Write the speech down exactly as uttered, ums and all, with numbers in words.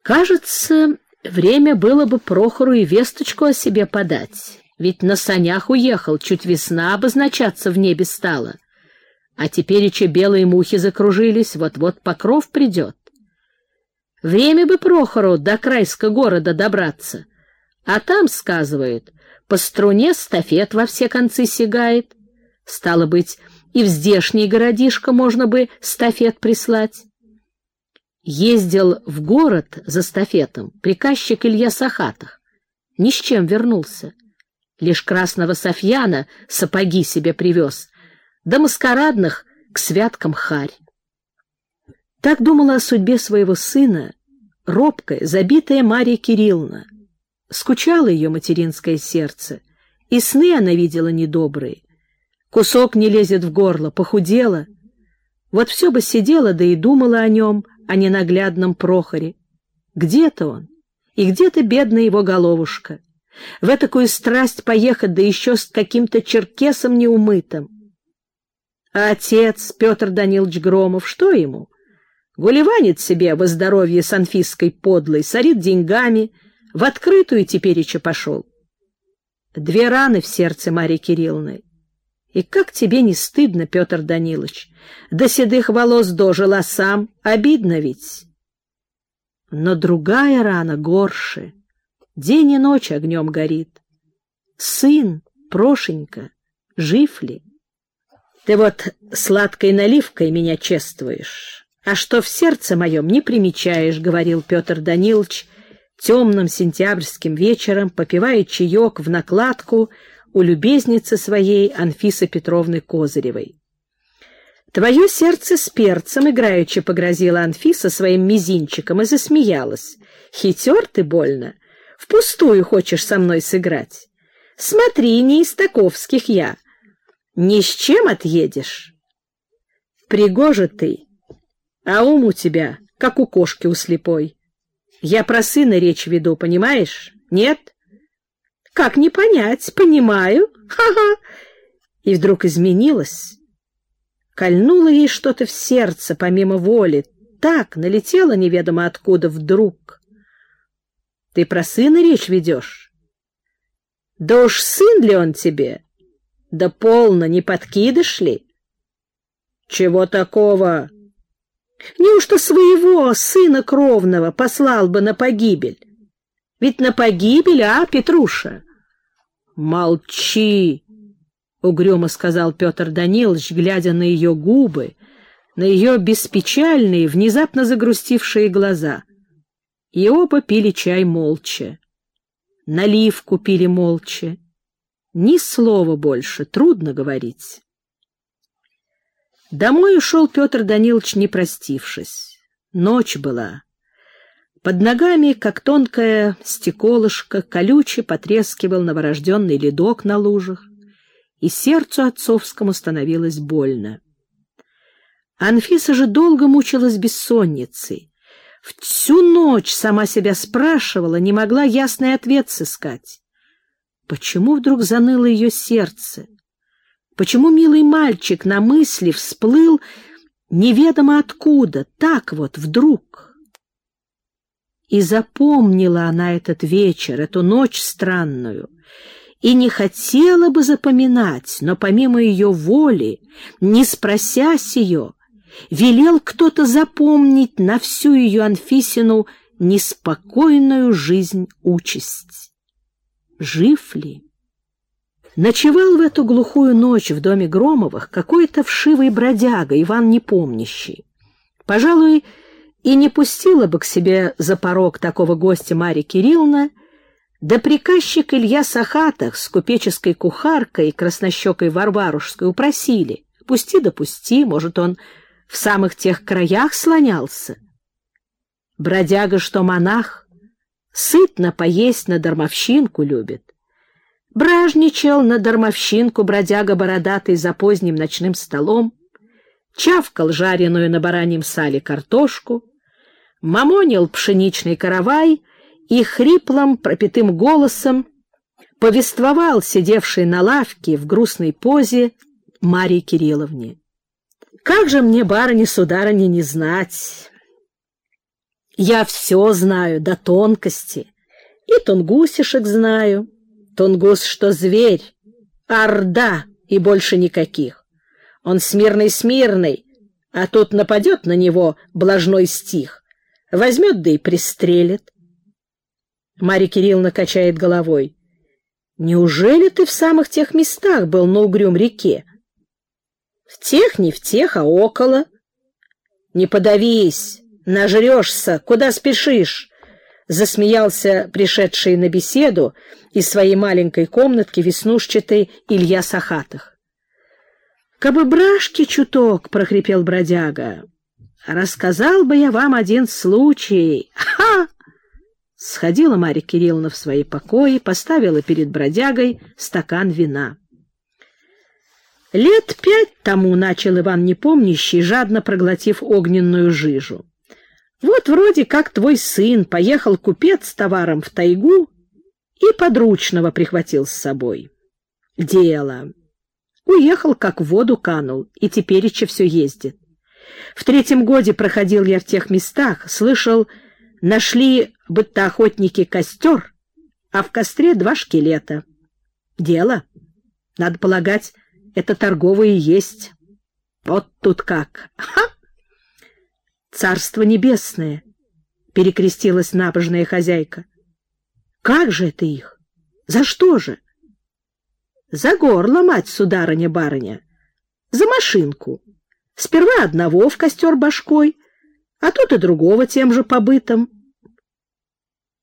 Кажется, время было бы Прохору и весточку о себе подать, ведь на санях уехал, чуть весна обозначаться в небе стала. А теперь еще белые мухи закружились, вот-вот покров придет. Время бы Прохору до Крайска города добраться, а там, сказывают, по струне стафет во все концы сигает. Стало быть, и в здешний городишко можно бы стафет прислать. Ездил в город за стафетом приказчик Илья Сахатых. Ни с чем вернулся. Лишь красного софьяна сапоги себе привез, да маскарадных к святкам харь. Так думала о судьбе своего сына робкая, забитая Марья Кирилловна. Скучало ее материнское сердце, и сны она видела недобрые. Кусок не лезет в горло, похудела. Вот все бы сидела, да и думала о нем, о ненаглядном Прохоре. Где-то он, и где-то бедная его головушка. В этакую страсть поехать, да еще с каким-то черкесом неумытым. А отец, Петр Данилович Громов, что ему? Гулеванит себе во здоровье с Анфиской подлой, сорит деньгами, в открытую тепереча пошел. Две раны в сердце Марьи Кирилловны. И как тебе не стыдно, Петр Данилович? До седых волос дожил, а сам обидно ведь. Но другая рана горше. День и ночь огнем горит. Сын, Прошенька, жив ли? Ты вот сладкой наливкой меня чествуешь, а что в сердце моем не примечаешь, — говорил Петр Данилович темным сентябрьским вечером, попивая чаек в накладку у любезницы своей Анфисы Петровны Козыревой. «Твое сердце с перцем», — играючи погрозила Анфиса своим мизинчиком и засмеялась. «Хитер ты больно. Впустую хочешь со мной сыграть. Смотри, не из таковских я. Ни с чем отъедешь. Пригожа ты, а ум у тебя, как у кошки у слепой. Я про сына речь веду, понимаешь? Нет? Как не понять? Понимаю. Ха-ха!» И вдруг изменилась. Кольнуло ей что-то в сердце помимо воли. Так налетело неведомо откуда вдруг. Ты про сына речь ведешь? Да уж сын ли он тебе? Да полно, не подкидыш ли? Чего такого? Неужто своего сына кровного послал бы на погибель? Ведь на погибель, а, Петруша? Молчи, — угрюмо сказал Петр Данилович, глядя на ее губы, на ее беспечальные, внезапно загрустившие глаза. И оба пили чай молча. Наливку пили молча. Ни слова больше, трудно говорить. Домой ушел Петр Данилович, не простившись. Ночь была. Под ногами, как тонкое стеколышко, колюче потрескивал новорожденный ледок на лужах, и сердцу отцовскому становилось больно. Анфиса же долго мучилась бессонницей. Всю ночь сама себя спрашивала, не могла ясный ответ сыскать. Почему вдруг заныло ее сердце? Почему милый мальчик на мысли всплыл неведомо откуда, так вот вдруг? И запомнила она этот вечер, эту ночь странную, и не хотела бы запоминать, но помимо ее воли, не спросясь ее, велел кто-то запомнить на всю ее Анфисину неспокойную жизнь участь. Жив ли? Ночевал в эту глухую ночь в доме Громовых какой-то вшивый бродяга, Иван Непомнящий. Пожалуй, и не пустила бы к себе за порог такого гостя Марья Кирилловна, да приказчик Илья Сахатых с купеческой кухаркой и краснощекой Варварушской упросили: пусти да пусти, может, он в самых тех краях слонялся. Бродяга, что монах, сытно поесть на дармовщинку любит. Бражничал на дармовщинку бродяга бородатый за поздним ночным столом, чавкал жареную на бараньем сале картошку, мамонил пшеничный каравай и хриплым пропитым голосом повествовал сидевшей на лавке в грустной позе Марье Кирилловне. «Как же мне, барыня-сударыня, не знать? Я все знаю до тонкости. И тунгусишек знаю. Тунгус, что зверь, орда и больше никаких. Он смирный-смирный, а тут нападет на него блажной стих. Возьмет да и пристрелит. Марья Кирилловна качает головой. Неужели ты в самых тех местах был на Угрюм-реке? В тех, не в тех, а около. Не подавись, нажрешься, куда спешишь? Засмеялся пришедший на беседу из своей маленькой комнатки веснушчатый Илья Сахатых. «Кабы брашки чуток», — прохрипел бродяга, — «рассказал бы я вам один случай. Ха!» Сходила Марья Кирилловна в свои покои, поставила перед бродягой стакан вина. Лет пять тому начал Иван Непомнящий, жадно проглотив огненную жижу. Вот вроде как твой сын поехал купец с товаром в тайгу и подручного прихватил с собой. Дело. Уехал, как в воду канул, и тепереча все ездит. В третьем годе проходил я в тех местах, слышал, нашли, будто охотники, костер, а в костре два шкелета. Дело. Надо полагать, это торговые есть. Вот тут как. Ха! Царство небесное, перекрестилась набожная хозяйка. Как же это их? За что же? За горло, мать сударыня-барыня, за машинку. Сперва одного в костер башкой, а тут и другого тем же побытом.